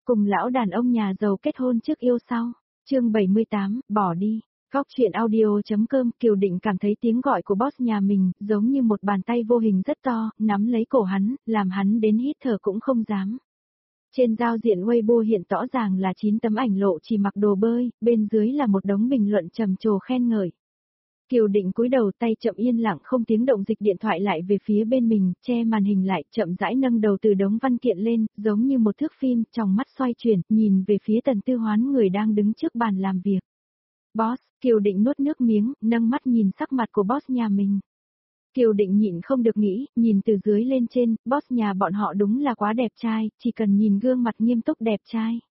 Cùng lão đàn ông nhà giàu kết hôn trước yêu sau. Chương 78, bỏ đi. Góc chuyện audio.com. Kiều Định cảm thấy tiếng gọi của boss nhà mình giống như một bàn tay vô hình rất to, nắm lấy cổ hắn, làm hắn đến hít thở cũng không dám. Trên giao diện Weibo hiện rõ ràng là 9 tấm ảnh lộ chỉ mặc đồ bơi, bên dưới là một đống bình luận trầm trồ khen ngợi. Kiều Định cúi đầu, tay chậm yên lặng không tiếng động dịch điện thoại lại về phía bên mình, che màn hình lại, chậm rãi nâng đầu từ đống văn kiện lên, giống như một thước phim, trong mắt xoay chuyển, nhìn về phía Tần Tư Hoán người đang đứng trước bàn làm việc. Boss, Kiều Định nuốt nước miếng, nâng mắt nhìn sắc mặt của boss nhà mình. Kiều Định nhịn không được nghĩ, nhìn từ dưới lên trên, boss nhà bọn họ đúng là quá đẹp trai, chỉ cần nhìn gương mặt nghiêm túc đẹp trai.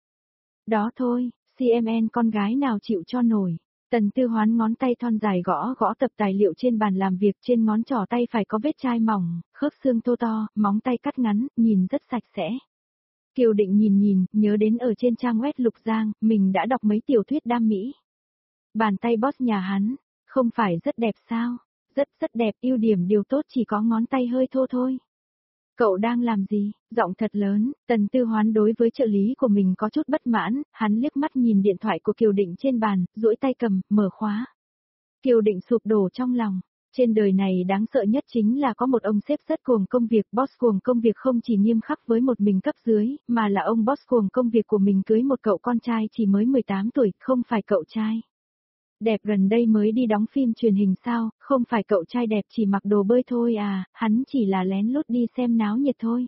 Đó thôi, CMN con gái nào chịu cho nổi. Tần Tư Hoán ngón tay thon dài gõ gõ tập tài liệu trên bàn làm việc, trên ngón trỏ tay phải có vết chai mỏng, khớp xương thô to, móng tay cắt ngắn, nhìn rất sạch sẽ. Kiều Định nhìn, nhớ đến ở trên trang web Lục Giang, mình đã đọc mấy tiểu thuyết đam mỹ. Bàn tay boss nhà hắn, không phải rất đẹp sao? Rất đẹp, ưu điểm điều tốt chỉ có ngón tay hơi thô thôi. Cậu đang làm gì? Giọng thật lớn, Tần Tư Hoán đối với trợ lý của mình có chút bất mãn, hắn liếc mắt nhìn điện thoại của Kiều Định trên bàn, duỗi tay cầm, mở khóa. Kiều Định sụp đổ trong lòng. Trên đời này đáng sợ nhất chính là có một ông sếp rất cuồng công việc, boss cuồng công việc không chỉ nghiêm khắc với một mình cấp dưới, mà là ông boss cuồng công việc của mình cưới một cậu con trai chỉ mới 18 tuổi, không phải cậu trai. Đẹp gần đây mới đi đóng phim truyền hình sao, không phải cậu trai đẹp chỉ mặc đồ bơi thôi à, hắn chỉ là lén lút đi xem náo nhiệt thôi.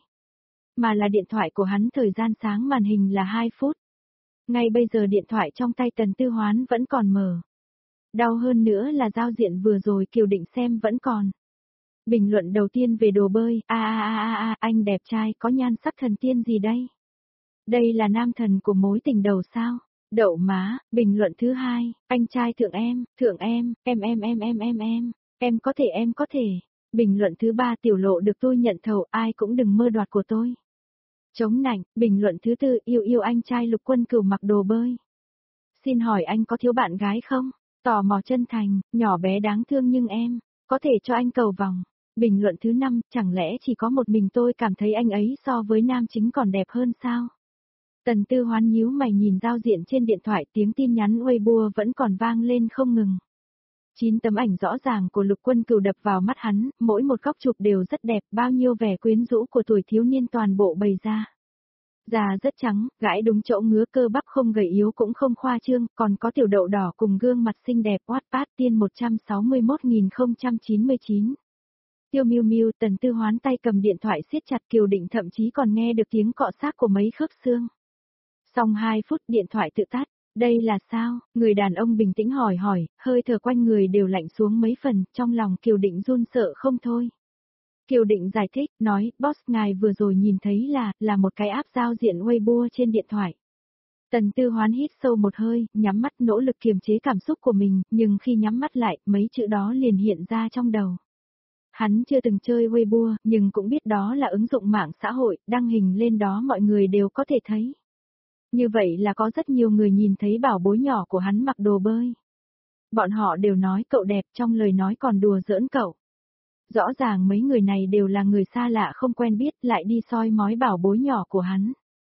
Mà là điện thoại của hắn thời gian sáng màn hình là 2 phút. Ngay bây giờ điện thoại trong tay Tần Tư Hoán vẫn còn mở. Đau hơn nữa là giao diện vừa rồi Kiều Định xem vẫn còn. Bình luận đầu tiên về đồ bơi, anh đẹp trai có nhan sắc thần tiên gì đây? Đây là nam thần của mối tình đầu sao? Đậu má, bình luận thứ hai, anh trai thượng em, em có thể. Bình luận thứ ba tiểu lộ được tôi nhận thầu, ai cũng đừng mơ đoạt của tôi. Chống nạnh, bình luận thứ tư yêu anh trai Lục Quân Cửu mặc đồ bơi. Xin hỏi anh có thiếu bạn gái không? Tò mò chân thành, nhỏ bé đáng thương nhưng em, có thể cho anh cầu vòng. Bình luận thứ năm, chẳng lẽ chỉ có một mình tôi cảm thấy anh ấy so với nam chính còn đẹp hơn sao? Tần Tư Hoán nhíu mày nhìn giao diện trên điện thoại, tiếng tin nhắn Weibo vẫn còn vang lên không ngừng. 9 tấm ảnh rõ ràng của Lục Quân Cửu đập vào mắt hắn, mỗi một góc chụp đều rất đẹp, bao nhiêu vẻ quyến rũ của tuổi thiếu niên toàn bộ bày ra. Da rất trắng, gãi đúng chỗ ngứa, cơ bắp không gầy yếu cũng không khoa trương, còn có tiểu đậu đỏ cùng gương mặt xinh đẹp. Wattpad tiên 161.099. Tiêu Miu Miu. Tần Tư Hoán tay cầm điện thoại siết chặt, Kiều Định thậm chí còn nghe được tiếng cọ xát của mấy khớp xương. Xong 2 phút điện thoại tự tắt. Đây là sao? Người đàn ông bình tĩnh hỏi, hơi thở quanh người đều lạnh xuống mấy phần, trong lòng Kiều Định run sợ không thôi. Kiều Định giải thích, nói, boss ngài vừa rồi nhìn thấy là một cái app giao diện Weibo trên điện thoại. Tần Tư Hoán hít sâu một hơi, nhắm mắt nỗ lực kiềm chế cảm xúc của mình, nhưng khi nhắm mắt lại, mấy chữ đó liền hiện ra trong đầu. Hắn chưa từng chơi Weibo, nhưng cũng biết đó là ứng dụng mạng xã hội, đăng hình lên đó mọi người đều có thể thấy. Như vậy là có rất nhiều người nhìn thấy bảo bối nhỏ của hắn mặc đồ bơi. Bọn họ đều nói cậu đẹp, trong lời nói còn đùa giỡn cậu. Rõ ràng mấy người này đều là người xa lạ không quen biết, lại đi soi mói bảo bối nhỏ của hắn.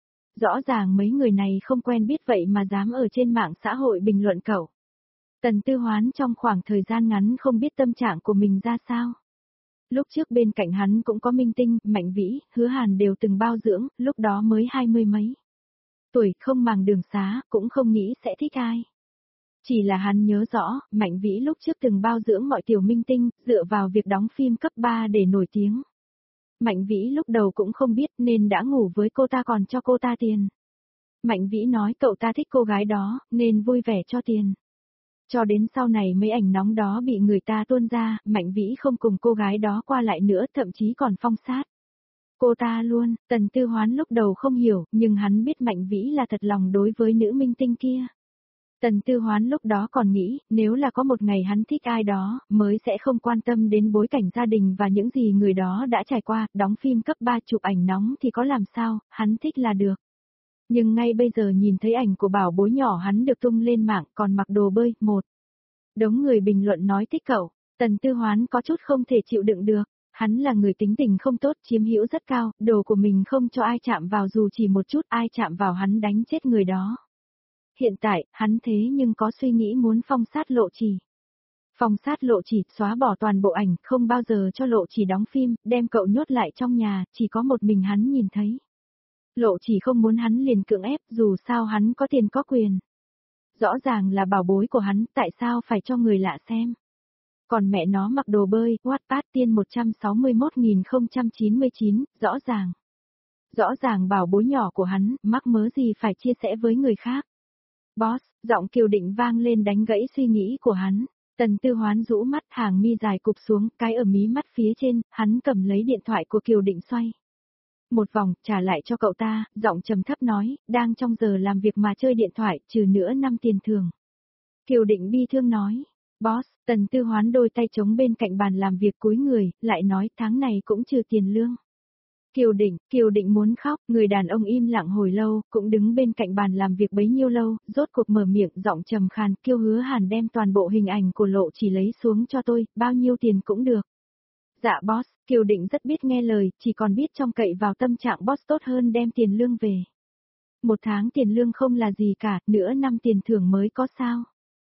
Rõ ràng mấy người này không quen biết vậy mà dám ở trên mạng xã hội bình luận cậu. Tần Tư Hoán trong khoảng thời gian ngắn không biết tâm trạng của mình ra sao. Lúc trước bên cạnh hắn cũng có Minh Tinh, Mạnh Vĩ, Hứa Hàn đều từng bao dưỡng, lúc đó mới 20 mấy tuổi, không màng đường xá, cũng không nghĩ sẽ thích ai. Chỉ là hắn nhớ rõ, Mạnh Vĩ lúc trước từng bao dưỡng mọi tiểu minh tinh, dựa vào việc đóng phim cấp 3 để nổi tiếng. Mạnh Vĩ lúc đầu cũng không biết nên đã ngủ với cô ta còn cho cô ta tiền. Mạnh Vĩ nói cậu ta thích cô gái đó, nên vui vẻ cho tiền. Cho đến sau này mấy ảnh nóng đó bị người ta tuôn ra, Mạnh Vĩ không cùng cô gái đó qua lại nữa, thậm chí còn phong sát cô ta luôn. Tần Tư Hoán lúc đầu không hiểu, nhưng hắn biết Mạnh Vĩ là thật lòng đối với nữ minh tinh kia. Tần Tư Hoán lúc đó còn nghĩ, nếu là có một ngày hắn thích ai đó, mới sẽ không quan tâm đến bối cảnh gia đình và những gì người đó đã trải qua, đóng phim cấp 3 chụp ảnh nóng thì có làm sao, hắn thích là được. Nhưng ngay bây giờ nhìn thấy ảnh của bảo bối nhỏ hắn được tung lên mạng còn mặc đồ bơi, một đống người bình luận nói thích cậu, Tần Tư Hoán có chút không thể chịu đựng được. Hắn là người tính tình không tốt, chiếm hữu rất cao, đồ của mình không cho ai chạm vào dù chỉ một chút, ai chạm vào hắn đánh chết người đó. Hiện tại, hắn thế nhưng có suy nghĩ muốn phong sát Lộ Chỉ. Phong sát Lộ Chỉ, xóa bỏ toàn bộ ảnh, không bao giờ cho Lộ Chỉ đóng phim, đem cậu nhốt lại trong nhà, chỉ có một mình hắn nhìn thấy. Lộ Chỉ không muốn hắn liền cưỡng ép, dù sao hắn có tiền có quyền. Rõ ràng là bảo bối của hắn, tại sao phải cho người lạ xem. Còn mẹ nó mặc đồ bơi, Wattpad tiên 161.099, rõ ràng. Rõ ràng bảo bối nhỏ của hắn, mắc mớ gì phải chia sẻ với người khác. Boss, giọng Kiều Định vang lên đánh gãy suy nghĩ của hắn. Tần Tư Hoán rũ mắt, hàng mi dài cụp xuống, cái ở mí mắt phía trên, hắn cầm lấy điện thoại của Kiều Định xoay. Một vòng, trả lại cho cậu ta, giọng trầm thấp nói, đang trong giờ làm việc mà chơi điện thoại, trừ nữa 5 tiền thưởng. Kiều Định bi thương nói, boss, Tần Tư Hoán đôi tay trống bên cạnh bàn làm việc cúi người, lại nói tháng này cũng trừ tiền lương. Kiều Định muốn khóc, người đàn ông im lặng hồi lâu, cũng đứng bên cạnh bàn làm việc bấy nhiêu lâu, rốt cuộc mở miệng giọng trầm khàn, kêu Hứa Hàn đem toàn bộ hình ảnh của Lộ Chỉ lấy xuống cho tôi, bao nhiêu tiền cũng được. Dạ boss, Kiều Định rất biết nghe lời, chỉ còn biết trông cậy vào tâm trạng boss tốt hơn đem tiền lương về. Một tháng tiền lương không là gì cả, nữa năm tiền thưởng mới có sao.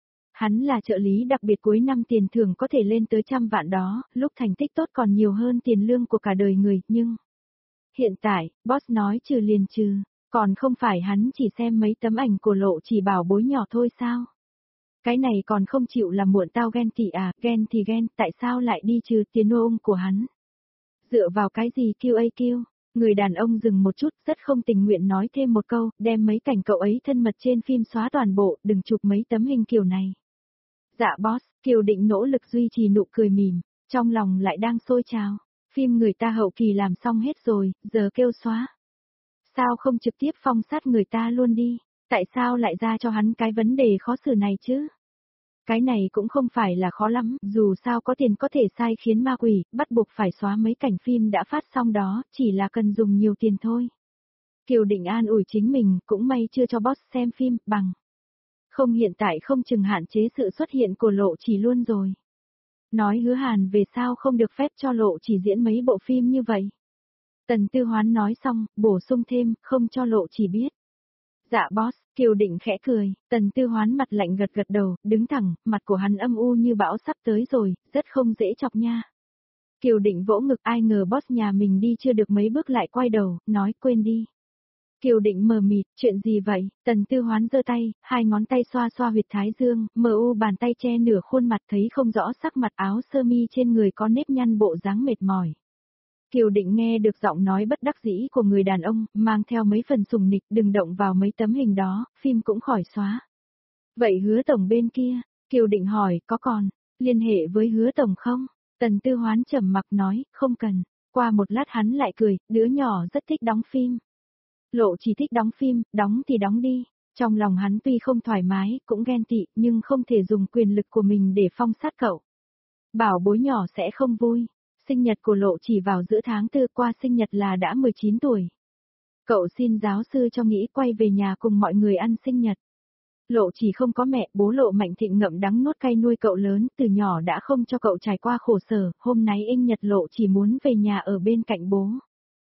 Hắn là trợ lý đặc biệt cuối năm tiền thưởng có thể lên tới 100 vạn đó, lúc thành tích tốt còn nhiều hơn tiền lương của cả đời người, nhưng... Hiện tại, boss nói trừ liền trừ, còn không phải hắn chỉ xem mấy tấm ảnh của Lộ Chỉ bảo bối nhỏ thôi sao? Cái này còn không chịu làm muộn tao ghen tị à, ghen thì ghen, tại sao lại đi trừ tiền ôm của hắn? Dựa vào cái gì kêu? Người đàn ông dừng một chút, rất không tình nguyện nói thêm một câu, đem mấy cảnh cậu ấy thân mật trên phim xóa toàn bộ, đừng chụp mấy tấm hình kiểu này. Dạ boss, Kiều Định nỗ lực duy trì nụ cười mỉm, trong lòng lại đang sôi trào. Phim người ta hậu kỳ làm xong hết rồi, giờ kêu xóa. Sao không trực tiếp phong sát người ta luôn đi? Tại sao lại ra cho hắn cái vấn đề khó xử này chứ? Cái này cũng không phải là khó lắm, dù sao có tiền có thể sai khiến ma quỷ, bắt buộc phải xóa mấy cảnh phim đã phát xong đó, chỉ là cần dùng nhiều tiền thôi. Kiều Định an ủi chính mình, cũng may chưa cho boss xem phim, bằng. Không hiện tại không chừng hạn chế sự xuất hiện của Lộ Chỉ luôn rồi. Nói Hứa Hàn về sao không được phép cho Lộ Chỉ diễn mấy bộ phim như vậy. Tần Tư Hoán nói xong, bổ sung thêm, không cho Lộ Chỉ biết. Dạ boss, Kiều Định khẽ cười, Tần Tư Hoán mặt lạnh gật gật đầu, đứng thẳng, mặt của hắn âm u như bão sắp tới rồi, rất không dễ chọc nha. Kiều Định vỗ ngực, ai ngờ boss nhà mình đi chưa được mấy bước lại quay đầu, nói quên đi. Kiều Định mờ mịt, chuyện gì vậy? Tần Tư Hoán giơ tay, hai ngón tay xoa xoa huyệt thái dương, mờ u bàn tay che nửa khuôn mặt thấy không rõ sắc mặt, áo sơ mi trên người có nếp nhăn, bộ dáng mệt mỏi. Kiều Định nghe được giọng nói bất đắc dĩ của người đàn ông, mang theo mấy phần sùng nịch, đừng động vào mấy tấm hình đó, phim cũng khỏi xóa. Vậy Hứa tổng bên kia? Kiều Định hỏi, có còn liên hệ với Hứa tổng không? Tần Tư Hoán trầm mặc nói, không cần. Qua một lát hắn lại cười, đứa nhỏ rất thích đóng phim. Lộ Chỉ thích đóng phim, đóng thì đóng đi. Trong lòng hắn tuy không thoải mái, cũng ghen tị, nhưng không thể dùng quyền lực của mình để phong sát cậu. Bảo bối nhỏ sẽ không vui. Sinh nhật của Lộ Chỉ vào giữa tháng 4, qua sinh nhật là đã 19 tuổi. Cậu xin giáo sư cho nghĩ quay về nhà cùng mọi người ăn sinh nhật. Lộ Chỉ không có mẹ, bố Lộ Mạnh Thịnh ngậm đắng nuốt cay nuôi cậu lớn, từ nhỏ đã không cho cậu trải qua khổ sở, hôm nay sinh nhật Lộ Chỉ muốn về nhà ở bên cạnh bố.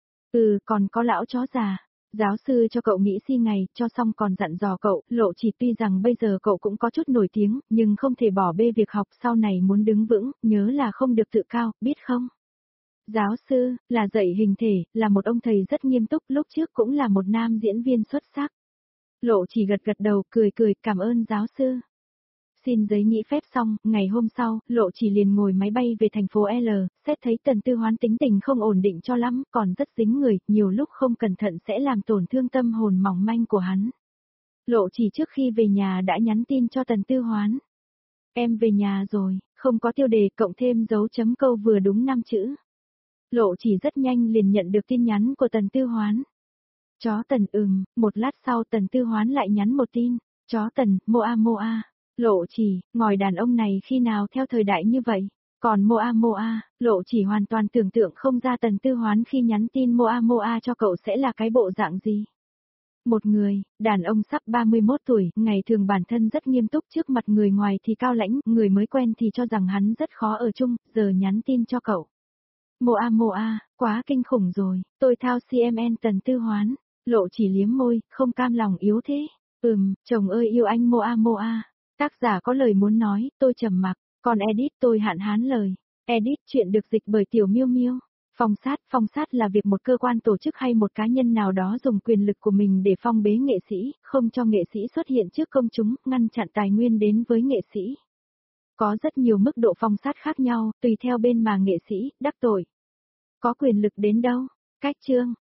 Còn có lão chó già. Giáo sư cho cậu nghĩ si ngày, cho xong còn dặn dò cậu, Lộ Chỉ tuy rằng bây giờ cậu cũng có chút nổi tiếng, nhưng không thể bỏ bê việc học, sau này muốn đứng vững, nhớ là không được tự cao, biết không? Giáo sư, là dạy hình thể, là một ông thầy rất nghiêm túc, lúc trước cũng là một nam diễn viên xuất sắc. Lộ Chỉ gật gật đầu, cười cười, cảm ơn giáo sư. Xin giấy nghỉ phép xong, ngày hôm sau, Lộ Chỉ liền ngồi máy bay về thành phố L, xét thấy Tần Tư Hoán tính tình không ổn định cho lắm, còn rất dính người, nhiều lúc không cẩn thận sẽ làm tổn thương tâm hồn mỏng manh của hắn. Lộ Chỉ trước khi về nhà đã nhắn tin cho Tần Tư Hoán. Em về nhà rồi, không có tiêu đề cộng thêm dấu chấm câu vừa đúng 5 chữ. Lộ Chỉ rất nhanh liền nhận được tin nhắn của Tần Tư Hoán. Chó Tần một lát sau Tần Tư Hoán lại nhắn một tin. Chó Tần, moa. Lộ Chỉ, ngòi đàn ông này khi nào theo thời đại như vậy? Còn moa, Lộ Chỉ hoàn toàn tưởng tượng không ra Tần Tư Hoán khi nhắn tin moa cho cậu sẽ là cái bộ dạng gì. Một người, đàn ông sắp 31 tuổi, ngày thường bản thân rất nghiêm túc trước mặt người ngoài thì cao lãnh, người mới quen thì cho rằng hắn rất khó ở chung, giờ nhắn tin cho cậu. Moa, quá kinh khủng rồi, tôi thao CMN Tần Tư Hoán, Lộ Chỉ liếm môi, không cam lòng yếu thế. Chồng ơi yêu anh Moa. Tác giả có lời muốn nói, tôi trầm mặc, còn edit tôi hạn hán lời. Edit chuyện được dịch bởi Tiểu Miêu Miêu. Phong sát là việc một cơ quan tổ chức hay một cá nhân nào đó dùng quyền lực của mình để phong bế nghệ sĩ, không cho nghệ sĩ xuất hiện trước công chúng, ngăn chặn tài nguyên đến với nghệ sĩ. Có rất nhiều mức độ phong sát khác nhau, tùy theo bên mà nghệ sĩ đắc tội. Có quyền lực đến đâu? Cách chương